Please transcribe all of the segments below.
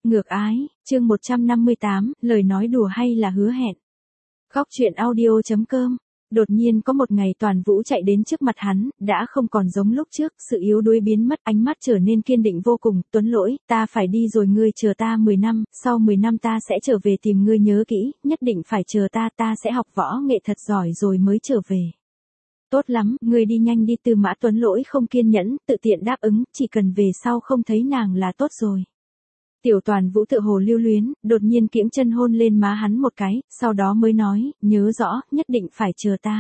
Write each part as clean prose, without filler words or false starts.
Ngược ái, chương 158, lời nói đùa hay là hứa hẹn. Góc truyện audio.com. Đột nhiên có một ngày Toàn Vũ chạy đến trước mặt hắn, đã không còn giống lúc trước, sự yếu đuối biến mất, ánh mắt trở nên kiên định vô cùng. Tuấn Lỗi, ta phải đi rồi, ngươi chờ ta 10 năm, sau 10 năm ta sẽ trở về tìm ngươi, nhớ kỹ, nhất định phải chờ ta sẽ học võ nghệ thật giỏi rồi mới trở về. Tốt lắm, ngươi đi nhanh đi. Tư Mã Tuấn Lỗi không kiên nhẫn, tự tiện đáp ứng, chỉ cần về sau không thấy nàng là tốt rồi. Tiểu Toàn Vũ tựa hồ lưu luyến, đột nhiên kiễng chân hôn lên má hắn một cái, sau đó mới nói, nhớ rõ, nhất định phải chờ ta.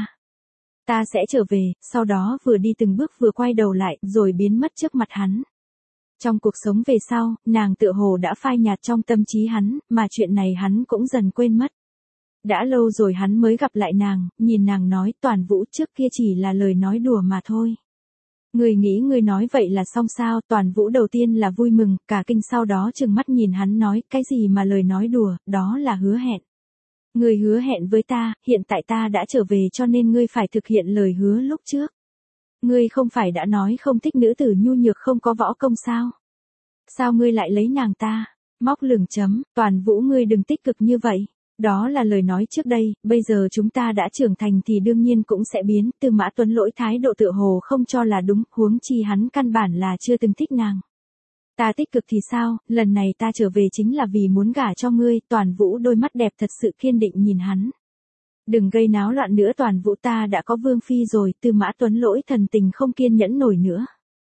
Ta sẽ trở về, sau đó vừa đi từng bước vừa quay đầu lại, rồi biến mất trước mặt hắn. Trong cuộc sống về sau, nàng tựa hồ đã phai nhạt trong tâm trí hắn, mà chuyện này hắn cũng dần quên mất. Đã lâu rồi hắn mới gặp lại nàng, nhìn nàng nói, Toàn Vũ, trước kia chỉ là lời nói đùa mà thôi. Ngươi nghĩ ngươi nói vậy là xong sao? Toàn Vũ đầu tiên là vui mừng, cả kinh, sau đó trừng mắt nhìn hắn nói, cái gì mà lời nói đùa, đó là hứa hẹn. Ngươi hứa hẹn với ta, hiện tại ta đã trở về cho nên ngươi phải thực hiện lời hứa lúc trước. Ngươi không phải đã nói không thích nữ tử nhu nhược không có võ công sao? Sao ngươi lại lấy nàng ta? Móc lửng chấm, Toàn Vũ, ngươi đừng tích cực như vậy. Đó là lời nói trước đây, bây giờ chúng ta đã trưởng thành thì đương nhiên cũng sẽ biến. Tư Mã Tuấn Lỗi thái độ tựa hồ không cho là đúng, huống chi hắn căn bản là chưa từng thích nàng. Ta tích cực thì sao, lần này ta trở về chính là vì muốn gả cho ngươi. Toàn Vũ đôi mắt đẹp thật sự kiên định nhìn hắn. Đừng gây náo loạn nữa Toàn Vũ, ta đã có vương phi rồi. Tư Mã Tuấn Lỗi thần tình không kiên nhẫn nổi nữa.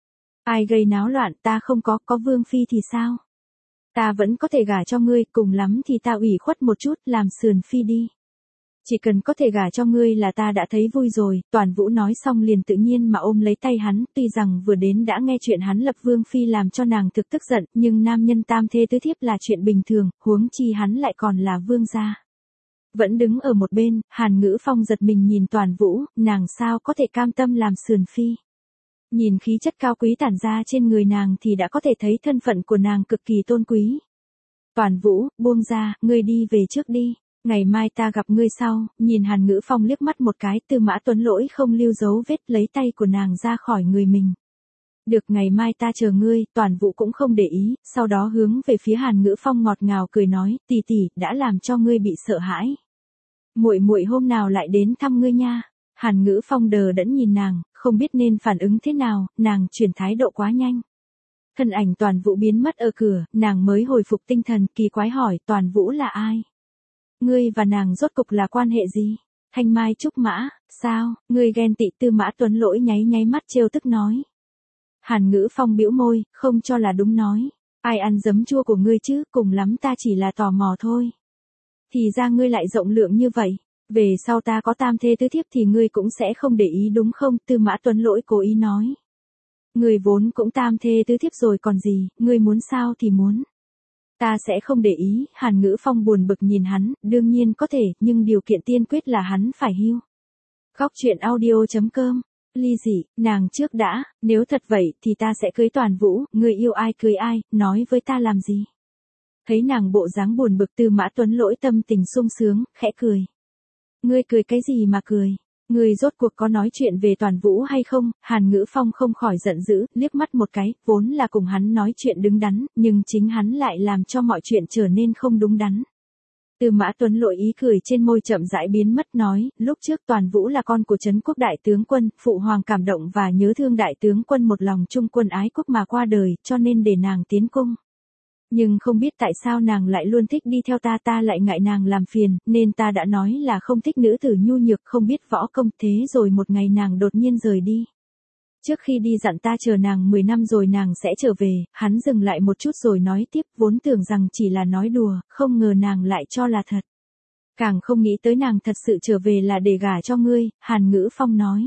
Ai gây náo loạn, ta không có vương phi thì sao? Ta vẫn có thể gả cho ngươi, cùng lắm thì ta ủy khuất một chút, làm sườn phi đi. Chỉ cần có thể gả cho ngươi là ta đã thấy vui rồi. Toàn Vũ nói xong liền tự nhiên mà ôm lấy tay hắn, tuy rằng vừa đến đã nghe chuyện hắn lập vương phi làm cho nàng thực tức giận, nhưng nam nhân tam thê tứ thiếp là chuyện bình thường, huống chi hắn lại còn là vương gia. Vẫn đứng ở một bên, Hàn Ngữ Phong giật mình nhìn Toàn Vũ, nàng sao có thể cam tâm làm sườn phi. Nhìn khí chất cao quý tản ra trên người nàng thì đã có thể thấy thân phận của nàng cực kỳ tôn quý. Toàn Vũ, buông ra, ngươi đi về trước đi, ngày mai ta gặp ngươi sau. Nhìn Hàn Ngữ Phong liếc mắt một cái, Tư Mã Tuấn Lỗi không lưu dấu vết lấy tay của nàng ra khỏi người mình. Được, ngày mai ta chờ ngươi. Toàn Vũ cũng không để ý, sau đó hướng về phía Hàn Ngữ Phong ngọt ngào cười nói, tỷ tỷ, đã làm cho ngươi bị sợ hãi. Muội muội hôm nào lại đến thăm ngươi nha. Hàn Ngữ Phong đờ đẫn nhìn nàng, không biết nên phản ứng thế nào, nàng chuyển thái độ quá nhanh. Thân ảnh Toàn Vũ biến mất ở cửa, nàng mới hồi phục tinh thần, kỳ quái hỏi, Toàn Vũ là ai? Ngươi và nàng rốt cục là quan hệ gì? Thanh Mai Trúc Mã, sao, ngươi ghen tị? Tư Mã Tuấn Lỗi nháy mắt trêu tức nói. Hàn Ngữ Phong bĩu môi, không cho là đúng nói, ai ăn giấm chua của ngươi chứ, cùng lắm ta chỉ là tò mò thôi. Thì ra ngươi lại rộng lượng như vậy. Về sau ta có tam thê tứ thiếp thì ngươi cũng sẽ không để ý đúng không? Tư Mã Tuấn Lỗi cố ý nói. Ngươi vốn cũng tam thê tứ thiếp rồi còn gì, ngươi muốn sao thì muốn. Ta sẽ không để ý. Hàn Ngữ Phong buồn bực nhìn hắn, đương nhiên có thể, nhưng điều kiện tiên quyết là hắn phải hưu. Góc truyện audio.com. Ly dị, nàng trước đã, nếu thật vậy thì ta sẽ cưới Toàn Vũ, ngươi yêu ai cưới ai, nói với ta làm gì. Thấy nàng bộ dáng buồn bực, Tư Mã Tuấn Lỗi tâm tình sung sướng, khẽ cười. Ngươi cười cái gì mà cười? Ngươi rốt cuộc có nói chuyện về Toàn Vũ hay không? Hàn Ngữ Phong không khỏi giận dữ, liếc mắt một cái, vốn là cùng hắn nói chuyện đứng đắn, nhưng chính hắn lại làm cho mọi chuyện trở nên không đúng đắn. Tư Mã Tuấn Lỗi ý cười trên môi chậm rãi biến mất nói, lúc trước Toàn Vũ là con của Trấn Quốc đại tướng quân, phụ hoàng cảm động và nhớ thương đại tướng quân một lòng trung quân ái quốc mà qua đời, cho nên để nàng tiến cung. Nhưng không biết tại sao nàng lại luôn thích đi theo ta lại ngại nàng làm phiền, nên ta đã nói là không thích nữ tử nhu nhược không biết võ công, thế rồi một ngày nàng đột nhiên rời đi. Trước khi đi dặn ta chờ nàng 10 năm rồi nàng sẽ trở về. Hắn dừng lại một chút rồi nói tiếp, vốn tưởng rằng chỉ là nói đùa, không ngờ nàng lại cho là thật. Càng không nghĩ tới nàng thật sự trở về là để gả cho ngươi. Hàn Ngữ Phong nói.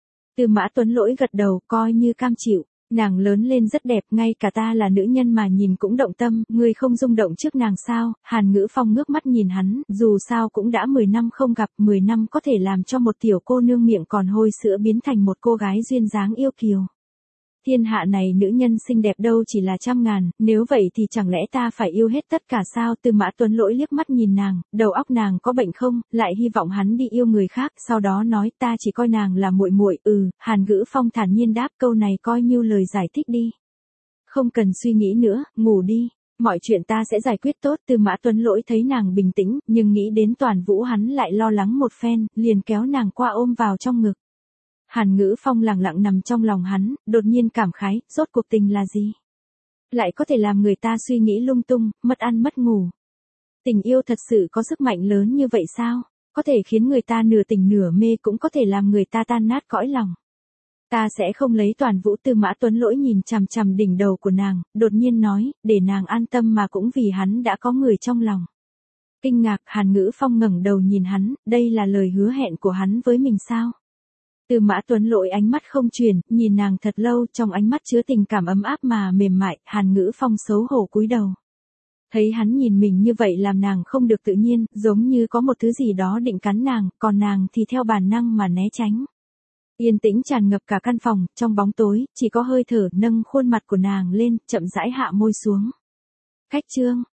Tư Mã Tuấn Lỗi gật đầu, coi như cam chịu. Nàng lớn lên rất đẹp, ngay cả ta là nữ nhân mà nhìn cũng động tâm, ngươi không rung động trước nàng sao? Hàn Ngữ Phong ngước mắt nhìn hắn, dù sao cũng đã 10 năm không gặp, 10 năm có thể làm cho một tiểu cô nương miệng còn hôi sữa biến thành một cô gái duyên dáng yêu kiều. Thiên hạ này nữ nhân xinh đẹp đâu chỉ là trăm ngàn, nếu vậy thì chẳng lẽ ta phải yêu hết tất cả sao? Tư Mã Tuấn Lỗi liếc mắt nhìn nàng, đầu óc nàng có bệnh không, lại hy vọng hắn đi yêu người khác, sau đó nói ta chỉ coi nàng là muội muội. Hàn Ngữ Phong thản nhiên đáp, câu này coi như lời giải thích đi. Không cần suy nghĩ nữa, ngủ đi. Mọi chuyện ta sẽ giải quyết tốt. Tư Mã Tuấn Lỗi thấy nàng bình tĩnh, nhưng nghĩ đến Toàn Vũ hắn lại lo lắng một phen, liền kéo nàng qua ôm vào trong ngực. Hàn Ngữ Phong lặng lặng nằm trong lòng hắn, đột nhiên cảm khái, rốt cuộc tình là gì? Lại có thể làm người ta suy nghĩ lung tung, mất ăn mất ngủ. Tình yêu thật sự có sức mạnh lớn như vậy sao? Có thể khiến người ta nửa tỉnh nửa mê, cũng có thể làm người ta tan nát cõi lòng. Ta sẽ không lấy Toàn Vũ. Tư Mã Tuấn Lỗi nhìn chằm chằm đỉnh đầu của nàng, đột nhiên nói, để nàng an tâm mà cũng vì hắn đã có người trong lòng. Kinh ngạc, Hàn Ngữ Phong ngẩng đầu nhìn hắn, đây là lời hứa hẹn của hắn với mình sao? Tư Mã Tuấn Lỗi ánh mắt không chuyển, nhìn nàng thật lâu, trong ánh mắt chứa tình cảm ấm áp mà mềm mại. Hàn Ngữ Phong xấu hổ cúi đầu. Thấy hắn nhìn mình như vậy làm nàng không được tự nhiên, giống như có một thứ gì đó định cắn nàng, còn nàng thì theo bản năng mà né tránh. Yên tĩnh tràn ngập cả căn phòng, trong bóng tối, chỉ có hơi thở nâng khuôn mặt của nàng lên, chậm rãi hạ môi xuống. Khách trương,